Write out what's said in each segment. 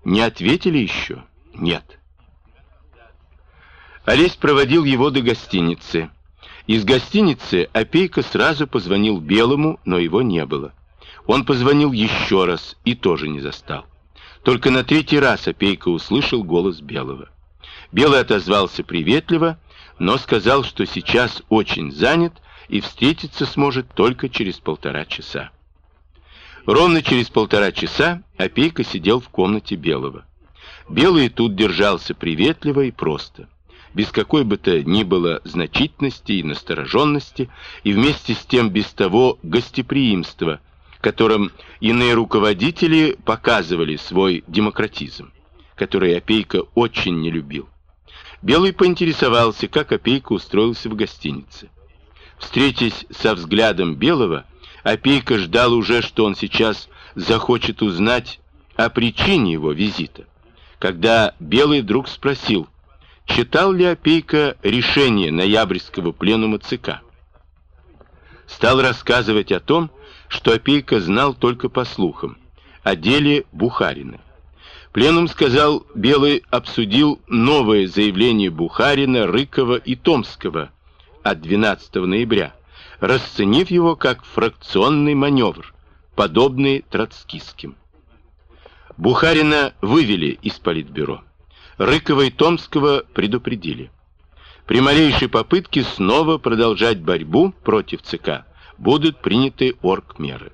Не ответили еще? Нет. Олесь проводил его до гостиницы. Из гостиницы Опейка сразу позвонил Белому, но его не было. Он позвонил еще раз и тоже не застал. Только на третий раз Опейка услышал голос Белого. Белый отозвался приветливо, но сказал, что сейчас очень занят и встретиться сможет только через 1,5 часа. Ровно через 1,5 часа Опейка сидел в комнате Белого. Белый тут держался приветливо и просто, без какой бы то ни было значительности и настороженности, и вместе с тем без того гостеприимства, которым иные руководители показывали свой демократизм, который Опейка очень не любил. Белый поинтересовался, как Опейка устроился в гостинице. Встретясь со взглядом Белого, Опейка ждал уже, что он сейчас захочет узнать о причине его визита, когда Белый вдруг спросил, читал ли Опейка решение ноябрьского пленума ЦК. Стал рассказывать о том, что Опейка знал только по слухам, о деле Бухарина. Пленум, сказал Белый, обсудил новое заявление Бухарина, Рыкова и Томского от 12 ноября, расценив его как фракционный маневр, подобный троцкистским. Бухарина вывели из Политбюро. Рыкова и Томского предупредили. При малейшей попытке снова продолжать борьбу против ЦК будут приняты оргмеры.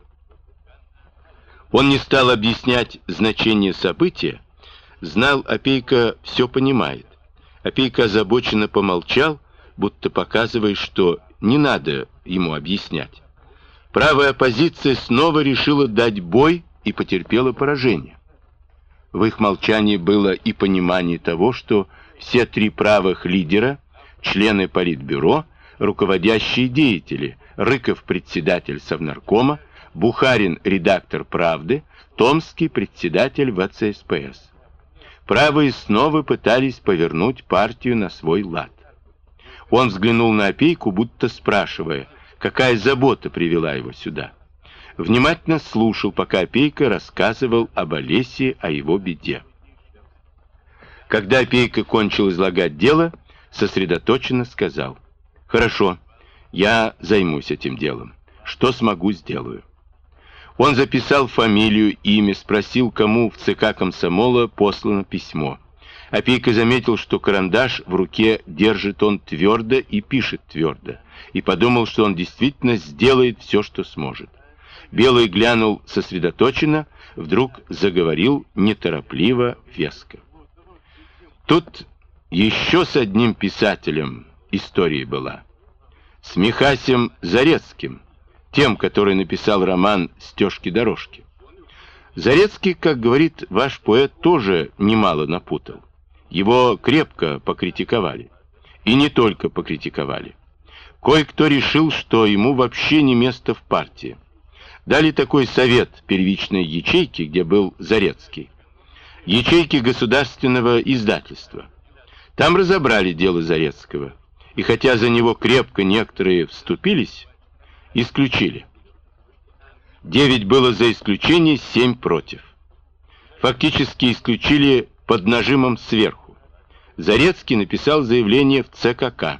Он не стал объяснять значение события, знал, Опейка все понимает. Опейка озабоченно помолчал, будто показывая, что не надо ему объяснять. Правая оппозиция снова решила дать бой и потерпела поражение. В их молчании было и понимание того, что все 3 правых лидера, члены Политбюро, руководящие деятели, Рыков председатель Совнаркома, Бухарин редактор «Правды», Томский председатель ВЦСПС. Правые снова пытались повернуть партию на свой лад. Он взглянул на Опейку, будто спрашивая, какая забота привела его сюда. Внимательно слушал, пока Опейка рассказывал об Олесе, о его беде. Когда Опейка кончил излагать дело, сосредоточенно сказал: «Хорошо, я займусь этим делом. Что смогу, сделаю». Он записал фамилию, имя, спросил, кому в ЦК комсомола послано письмо. Опейка заметил, что карандаш в руке держит он твердо и пишет твердо, и подумал, что он действительно сделает все, что сможет. Белый глянул сосредоточенно, вдруг заговорил неторопливо, веско. Тут еще с одним писателем история была. С Михасем Зарецким, тем, который написал роман «Стежки-дорожки». Зарецкий, как говорит ваш поэт, тоже немало напутал. Его крепко покритиковали. И не только покритиковали. Кое-кто решил, что ему вообще не место в партии. Дали такой совет первичной ячейки, где был Зарецкий. Ячейки государственного издательства. Там разобрали дело Зарецкого. И хотя за него крепко некоторые вступились, исключили. 9 было за исключение, 7 против. Фактически исключили под нажимом сверху. Зарецкий написал заявление в ЦКК.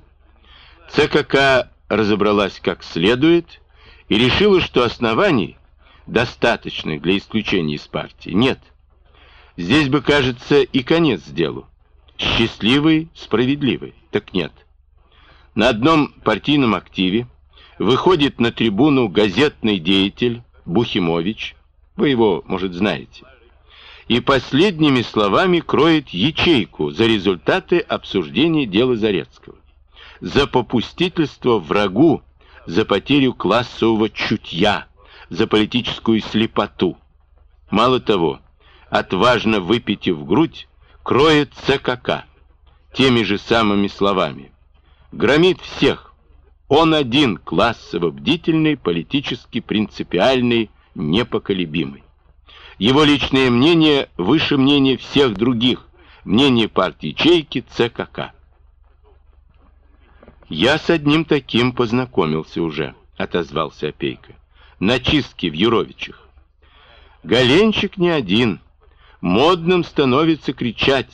ЦКК разобралась как следует и решила, что оснований, достаточных для исключения из партии, нет. Здесь бы, кажется, и конец делу. Счастливый, справедливый. Так нет. На одном партийном активе выходит на трибуну газетный деятель Бухимович, вы его, может, знаете, и последними словами кроет ячейку за результаты обсуждения дела Зарецкого, за попустительство врагу, за потерю классового чутья, за политическую слепоту. Мало того, отважно выпитив грудь, кроет ЦКК теми же самыми словами. Громит всех. Он один классово бдительный, политически принципиальный, непоколебимый. Его личное мнение выше мнения всех других, мнение партии ячейки ЦКК. «Я с одним таким познакомился уже», — отозвался Опейка. «На чистке в Юровичах. Голенщик не один. Модным становится кричать: